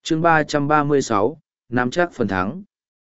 chương 336, nắm chắc phần thắng.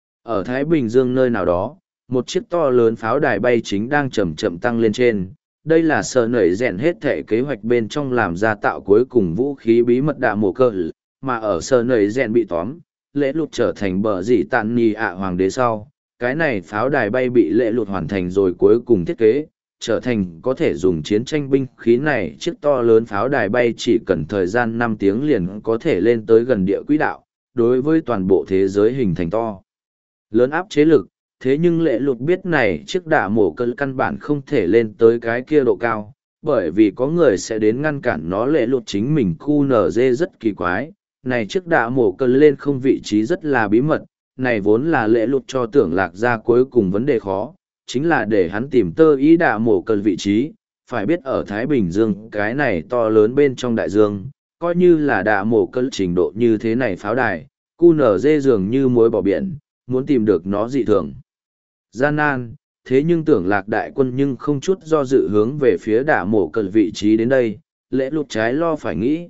Ở Thái Bình Dương nơi nào đó, một chiếc to lớn pháo đài bay chính đang chậm chậm tăng lên trên. Đây là sở nảy rèn hết thể kế hoạch bên trong làm ra tạo cuối cùng vũ khí bí mật đạ mổ cơ, mà ở sở nảy rèn bị tóm, lễ lụt trở thành bờ dì tàn nhì ạ hoàng đế sau. Cái này pháo đài bay bị lễ lụt hoàn thành rồi cuối cùng thiết kế, trở thành có thể dùng chiến tranh binh khí này. Chiếc to lớn pháo đài bay chỉ cần thời gian 5 tiếng liền có thể lên tới gần địa quỹ đạo, đối với toàn bộ thế giới hình thành to lớn áp chế lực. Thế nhưng lệ lụt biết này chiếc đả mổ cơn căn bản không thể lên tới cái kia độ cao, bởi vì có người sẽ đến ngăn cản nó. Lệ lụt chính mình QNZ rất kỳ quái, này chiếc đả mổ cơn lên không vị trí rất là bí mật, này vốn là lệ lụt cho tưởng lạc ra cuối cùng vấn đề khó, chính là để hắn tìm tơ ý đả mổ cơn vị trí. Phải biết ở Thái Bình Dương cái này to lớn bên trong đại dương, coi như là đả mổ cơn trình độ như thế này pháo đài, QNZ dường như muối bỏ biển, muốn tìm được nó dị thường gian nan. Thế nhưng tưởng lạc đại quân nhưng không chút do dự hướng về phía đả mổ cơn vị trí đến đây. Lễ lụt trái lo phải nghĩ,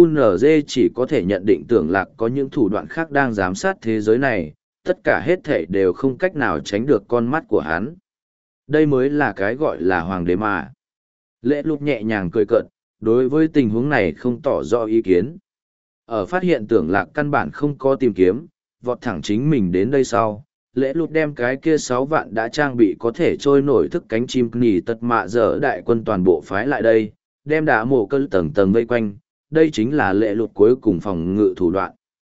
QNZ chỉ có thể nhận định tưởng lạc có những thủ đoạn khác đang giám sát thế giới này, tất cả hết thảy đều không cách nào tránh được con mắt của hắn. Đây mới là cái gọi là hoàng đế mà. Lễ lụt nhẹ nhàng cười cợt, đối với tình huống này không tỏ rõ ý kiến. Ở phát hiện tưởng lạc căn bản không có tìm kiếm, vọt thẳng chính mình đến đây sau, lễ lụt đem cái kia 6 vạn đã trang bị có thể trôi nổi thức cánh chim nỉ tật mạ dở đại quân toàn bộ phái lại đây, đem đá mổ cơn tầng tầng vây quanh. Đây chính là lễ lụt cuối cùng phòng ngự thủ đoạn.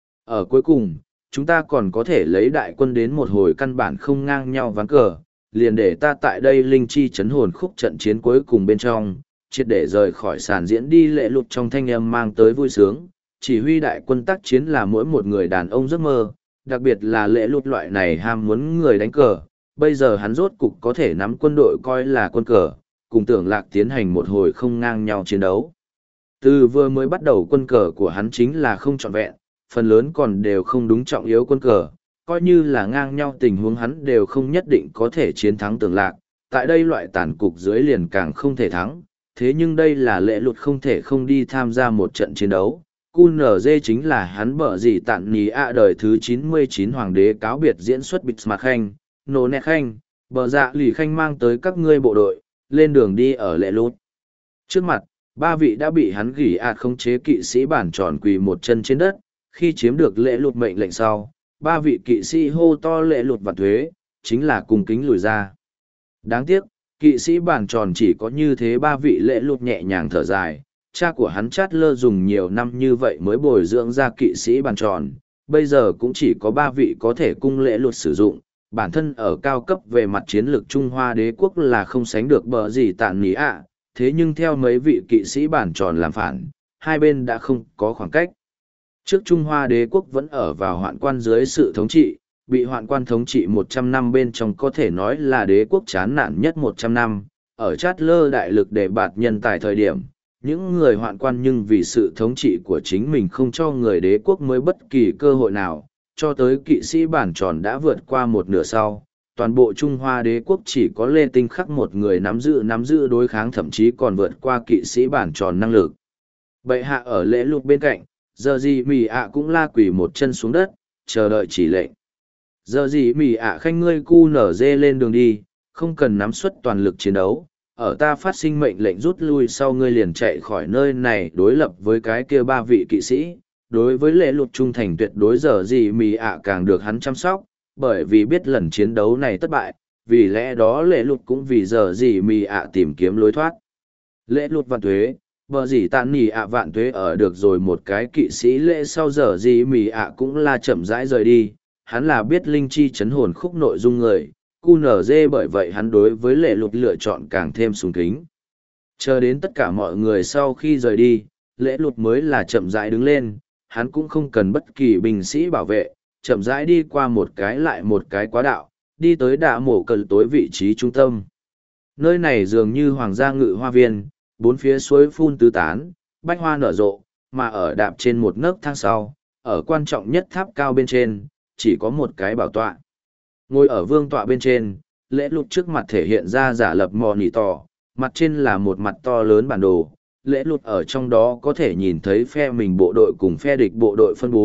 Ở cuối cùng, chúng ta còn có thể lấy đại quân đến một hồi căn bản không ngang nhau ván cờ, liền để ta tại đây linh chi chấn hồn khúc trận chiến cuối cùng bên trong, triệt để rời khỏi sàn diễn đi. Lễ lụt trong thanh âm mang tới vui sướng, chỉ huy đại quân tác chiến là mỗi một người đàn ông giấc mơ, đặc biệt là lễ lụt loại này ham muốn người đánh cờ. Bây giờ hắn rốt cục có thể nắm quân đội coi là quân cờ, cùng tưởng lạc tiến hành một hồi không ngang nhau chiến đấu. Từ vừa mới bắt đầu quân cờ của hắn chính là không trọn vẹn, phần lớn còn đều không đúng trọng yếu quân cờ, coi như là ngang nhau tình huống hắn đều không nhất định có thể chiến thắng tưởng lạc, tại đây loại tàn cục dưới liền càng không thể thắng. Thế nhưng đây là lễ lụt không thể không đi tham gia một trận chiến đấu. QNZ chính là hắn bở gì tạn ní ạ đời thứ 99 hoàng đế cáo biệt diễn xuất bịt mặt khanh, nổ nẹt khanh, bờ dạ lì khanh mang tới các ngươi bộ đội, lên đường đi ở lễ lụt. Trước mặt, 3 vị đã bị hắn gỉ ạt khống chế kỵ sĩ bản tròn quỳ một chân trên đất. Khi chiếm được lễ lụt mệnh lệnh sau, 3 vị kỵ sĩ hô to lễ lụt và thuế, chính là cùng kính lùi ra. Đáng tiếc, kỵ sĩ bản tròn chỉ có như thế 3 vị. Lễ lụt nhẹ nhàng thở dài, cha của hắn chát lơ dùng nhiều năm như vậy mới bồi dưỡng ra kỵ sĩ bản tròn, bây giờ cũng chỉ có 3 vị có thể cung lễ lụt sử dụng. Bản thân ở cao cấp về mặt chiến lược Trung Hoa đế quốc là không sánh được bờ gì tạn ní ạ, thế nhưng theo mấy vị kỵ sĩ bản tròn làm phản, hai bên đã không có khoảng cách. Trước Trung Hoa đế quốc vẫn ở vào hoạn quan dưới sự thống trị, bị hoạn quan thống trị 100 năm bên trong có thể nói là đế quốc chán nản nhất 100 năm, ở chát lơ đại lực để bạt nhân tài thời điểm. Những người hoạn quan nhưng vì sự thống trị của chính mình không cho người đế quốc mới bất kỳ cơ hội nào, cho tới kỵ sĩ bản tròn đã vượt qua một nửa sau, toàn bộ Trung Hoa đế quốc chỉ có Lê Tinh Khắc một người nắm giữ đối kháng, thậm chí còn vượt qua kỵ sĩ bản tròn năng lực. Bệ hạ ở lễ lụt bên cạnh, giờ gì mì ạ cũng la quỳ một chân xuống đất, chờ đợi chỉ lệnh. Giờ gì mì ạ khanh ngươi cu nở dê lên đường đi, không cần nắm suất toàn lực chiến đấu. Ở ta phát sinh mệnh lệnh rút lui sau ngươi liền chạy khỏi nơi này đối lập với cái kia 3 vị kỵ sĩ. Đối với lễ lụt trung thành tuyệt đối, giờ gì mì ạ càng được hắn chăm sóc, bởi vì biết lần chiến đấu này thất bại, vì lẽ đó lễ lụt cũng vì giờ gì mì ạ tìm kiếm lối thoát. Lễ lụt vạn thuế, bờ gì tàn nỉ ạ vạn thuế ở được rồi một cái kỵ sĩ lễ sau giờ gì mì ạ cũng là chậm rãi rời đi, hắn là biết linh chi chấn hồn khúc nội dung người. QNZ bởi vậy hắn đối với lễ lụt lựa chọn càng thêm sùng kính. Chờ đến tất cả mọi người sau khi rời đi, lễ lụt mới là chậm rãi đứng lên, hắn cũng không cần bất kỳ binh sĩ bảo vệ, chậm rãi đi qua một cái lại một cái quá đạo, đi tới đạ mổ cờ tối vị trí trung tâm. Nơi này dường như hoàng gia ngự hoa viên, bốn phía suối phun tứ tán, bách hoa nở rộ, mà ở đạp trên một nấc thang sau, ở quan trọng nhất tháp cao bên trên, chỉ có một cái bảo tọa. Ngồi ở vương tọa bên trên, lễ lụt trước mặt thể hiện ra giả lập mò nỉ tỏ, mặt trên là một mặt to lớn bản đồ. Lễ lụt ở trong đó có thể nhìn thấy phe mình bộ đội cùng phe địch bộ đội phân bố,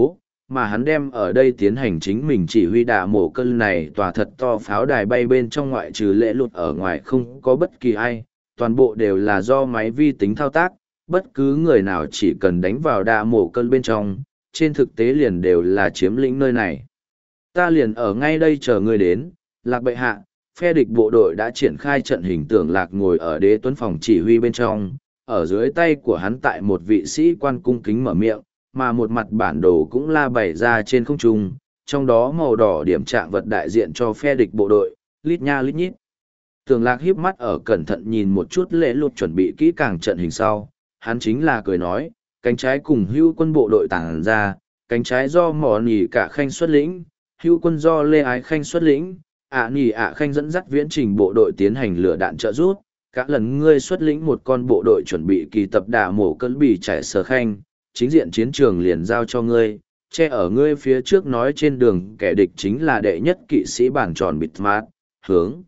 mà hắn đem ở đây tiến hành chính mình chỉ huy đả mổ cơn này tòa thật to pháo đài bay bên trong ngoại trừ lễ lụt ở ngoài không có bất kỳ ai, toàn bộ đều là do máy vi tính thao tác, bất cứ người nào chỉ cần đánh vào đả mổ cơn bên trong, trên thực tế liền đều là chiếm lĩnh nơi này. Ta liền ở ngay đây chờ ngươi đến, Lạc bệ hạ, phe địch bộ đội đã triển khai trận hình Tưởng Lạc ngồi ở đế tuấn phòng chỉ huy bên trong, ở dưới tay của hắn tại một vị sĩ quan cung kính mở miệng, mà một mặt bản đồ cũng la bày ra trên không trung, trong đó màu đỏ điểm trạng vật đại diện cho phe địch bộ đội, lít nha lít nhít. Tưởng Lạc híp mắt ở cẩn thận nhìn một chút lễ lụt chuẩn bị kỹ càng trận hình sau, hắn chính là cười nói, cánh trái cùng hưu quân bộ đội tản ra, cánh trái do mỏ nỉ cả khanh xuất lĩnh, hưu quân do Lê Ái Khanh xuất lĩnh, nỉ khanh dẫn dắt viễn trình bộ đội tiến hành lửa đạn trợ rút. Các lần ngươi xuất lĩnh một con bộ đội chuẩn bị kỳ tập đả mổ cơn bì trải sở khanh, chính diện chiến trường liền giao cho ngươi, che ở ngươi phía trước nói trên đường kẻ địch chính là đệ nhất kỵ sĩ bản tròn bịt mát, hướng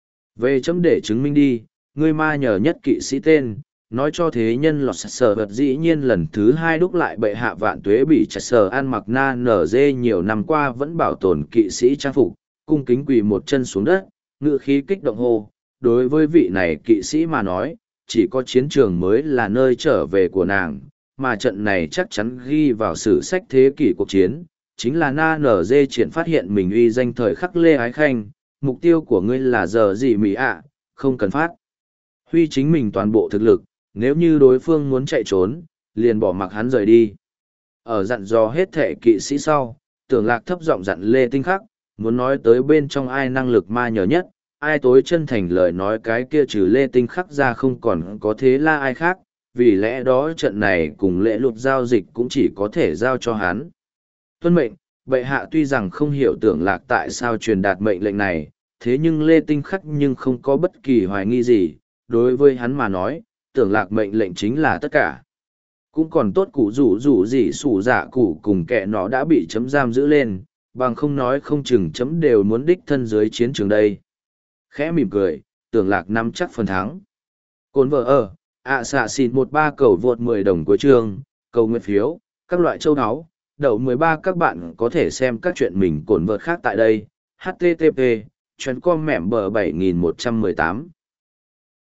về chấm để chứng minh đi, ngươi ma nhờ nhất kỵ sĩ tên, nói cho thế nhân lọt sở vật dĩ nhiên lần thứ hai đúc lại bệ hạ vạn tuế bị trải sở ăn mặc na nở dê nhiều năm qua vẫn bảo tồn kỵ sĩ trang phục, cung kính quỳ một chân xuống đất, ngự khí kích động hô. Đối với vị này kỵ sĩ mà nói, chỉ có chiến trường mới là nơi trở về của nàng, mà trận này chắc chắn ghi vào sử sách thế kỷ cuộc chiến, chính là Na Nở Dê triển phát hiện mình uy danh thời khắc Lê Ái Khanh, mục tiêu của ngươi là giờ gì Mỹ ạ, không cần phát. Huy chính mình toàn bộ thực lực, nếu như đối phương muốn chạy trốn, liền bỏ mặc hắn rời đi. Ở dặn dò hết thể kỵ sĩ sau, Tưởng Lạc thấp giọng dặn Lê Tinh Khắc, muốn nói tới bên trong ai năng lực ma nhờ nhất, ai tối chân thành lời nói cái kia trừ Lê Tinh Khắc ra không còn có thế là ai khác, vì lẽ đó trận này cùng lễ lụt giao dịch cũng chỉ có thể giao cho hắn. Tuân mệnh, bệ hạ tuy rằng không hiểu Tưởng Lạc tại sao truyền đạt mệnh lệnh này, thế nhưng Lê Tinh Khắc nhưng không có bất kỳ hoài nghi gì, đối với hắn mà nói, Tưởng Lạc mệnh lệnh chính là tất cả. Cũng còn tốt cụ rủ gì sủ dạ cụ cùng kẻ nó đã bị chấm giam giữ lên, bằng không nói không chừng chấm đều muốn đích thân dưới chiến trường đây. Khẽ mỉm cười, Tưởng Lạc nắm chắc phần thắng. Cồn vợ ở, xạ xịt 13 cầu vượt 10 đồng cuối chương, cầu nguyện phiếu, các loại châu áo, đậu 13 các bạn có thể xem các chuyện mình cồn vợt khác tại đây. HTTP, chuyến com mẻm bờ 7118.